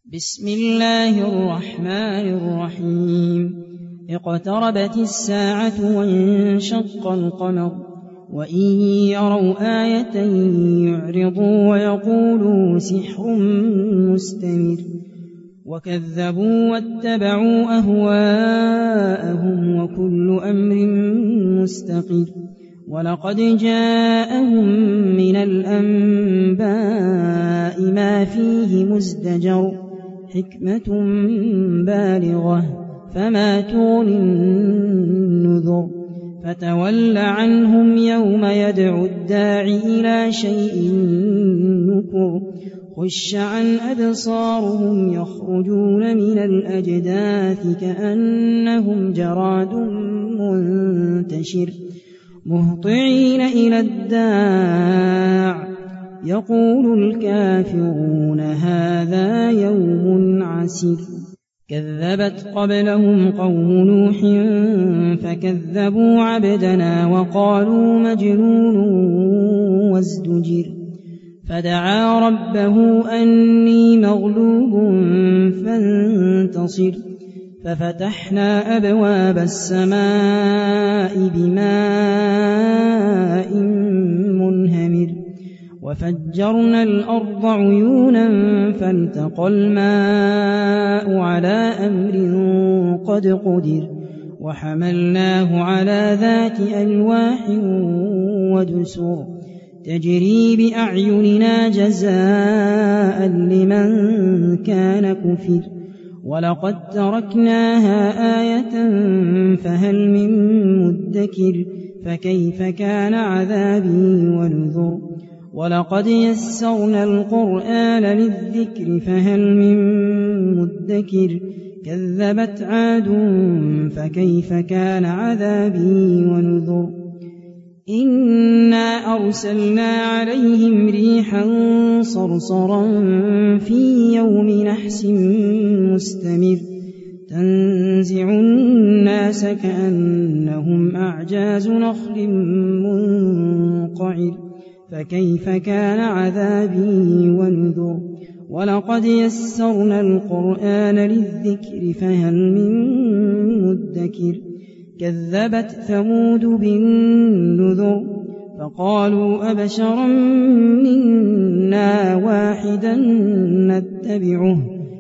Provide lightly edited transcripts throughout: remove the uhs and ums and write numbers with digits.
بسم الله الرحمن الرحيم اقتربت الساعة وانشق القمر وإن يروا آية يعرضوا ويقولوا سحر مستمر وكذبوا واتبعوا أهواءهم وكل أمر مستقر ولقد جاءهم من الأنباء ما فيه مزدجر حكمة بالغة فما تغني النذر فتول عنهم يوم يدعو الداعي إلى شيء نكر خش عن أبصارهم يخرجون من الأجداث كأنهم جراد منتشر مهطعين إلى الداع يقول الكافرون هذا يوم عسر كذبت قبلهم قوم نوح فكذبوا عبدنا وقالوا مجنون وازدجر فدعا ربه أني مغلوب فانتصر ففتحنا أبواب السماء بماء منهمر وفجرنا الأرض عيونا فالتقى الماء على أمر قد قدر وحملناه على ذات ألواح ودسر تجري بأعيننا جزاء لمن كان كفر ولقد تركناها آية فهل من مدكر فكيف كان عذابي ونذر ولقد يسرنا القرآن للذكر فهل من مدكر كذبت عاد فكيف كان عذابي ونذر إنا أرسلنا عليهم ريحا صرصرا في يوم نحس مستمر تنزع الناس كأنهم أعجاز نخل منقعر فكيف كان عذابي ونذر ولقد يسرنا القرآن للذكر فهل من مدكر كذبت ثمود بالنذر فقالوا أبشرا منا واحدا نتبعه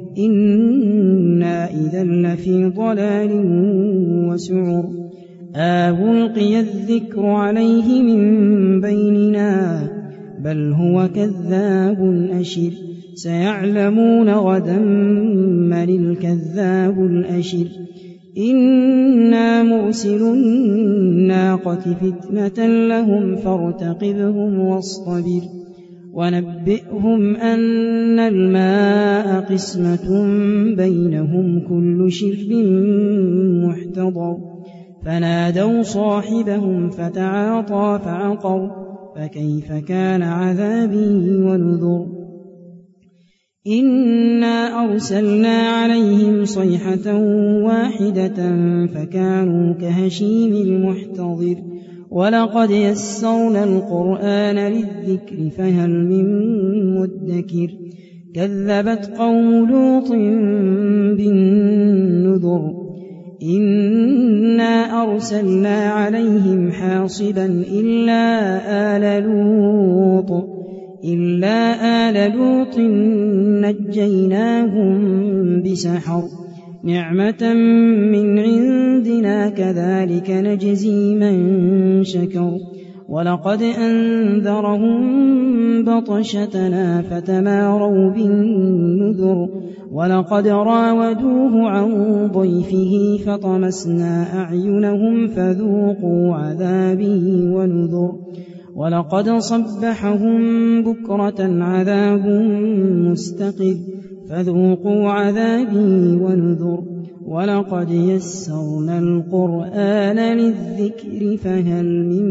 إنا إذا لفي ضلال وسعر ألقي الذكر عليه من بيننا بل هو كذاب أشر سيعلمون غدا من الكذاب الأشر إنا مرسل الناقة فتنة لهم فارتقبهم واصطبر ونبئهم أن الماء قسمة بينهم كل شرب محتضر فنادوا صاحبهم فتعاطى فعقر فكيف كان عذابي ونذر إنا أرسلنا عليهم صيحة واحدة فكانوا كهشيم المحتضر ولقد يسرنا القرآن للذكر فهل من مدكر كذبت قوم لوط بالنذر إنا أرسلنا عليهم حاصبا إلا آل لوط نجيناهم بسحر نعمة من عندنا كذلك نجزي من شكر ولقد أنذرهم بطشتنا فتماروا بالنذر ولقد راودوه عن ضيفه فطمسنا أعينهم فذوقوا عذابي ونذر ولقد صبحهم بكرة عذاب مستقر فذوقوا عذابي ونذر ولقد يسرنا القرآن للذكر فهل من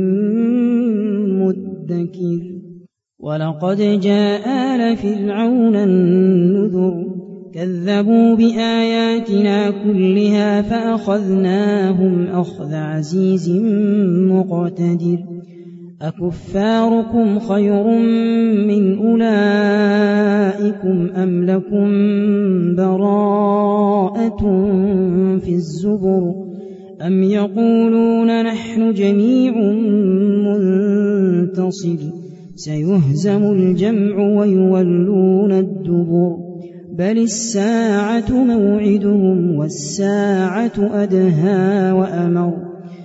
مدكر ولقد جاء آل فرعون النذر كذبوا بآياتنا كلها فأخذناهم أخذ عزيز مقتدر أكفاركم خير من أولئكم أم لكم براءة في الزبر أم يقولون نحن جميع منتصر سيهزم الجمع ويولون الدبر بل الساعة موعدهم والساعة أدهى وأمر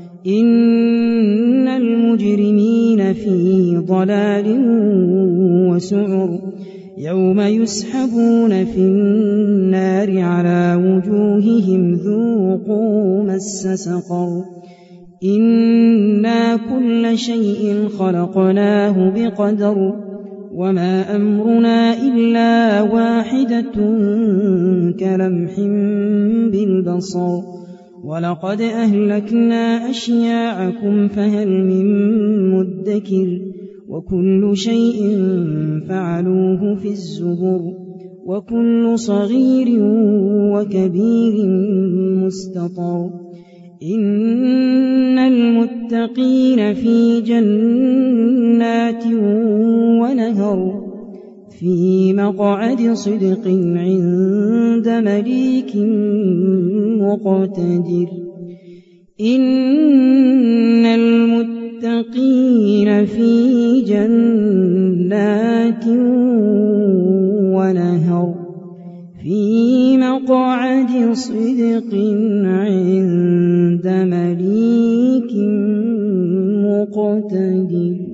إن المجرمين في ضلال وسعر يوم يسحبون في النار على وجوههم ذوقوا مس سقر إنا كل شيء خلقناه بقدر وما أمرنا إلا واحدة كلمح بالبصر ولقد أهلكنا أشياعكم فهل من مدكر وكل شيء فعلوه في الزبر وكل صغير وكبير مستطر إن المتقين في جنات ونهر في مقعد صدق عند مليك مقتدر إن المتقين في جنات ونهر في مقعد صدق عند مليك مقتدر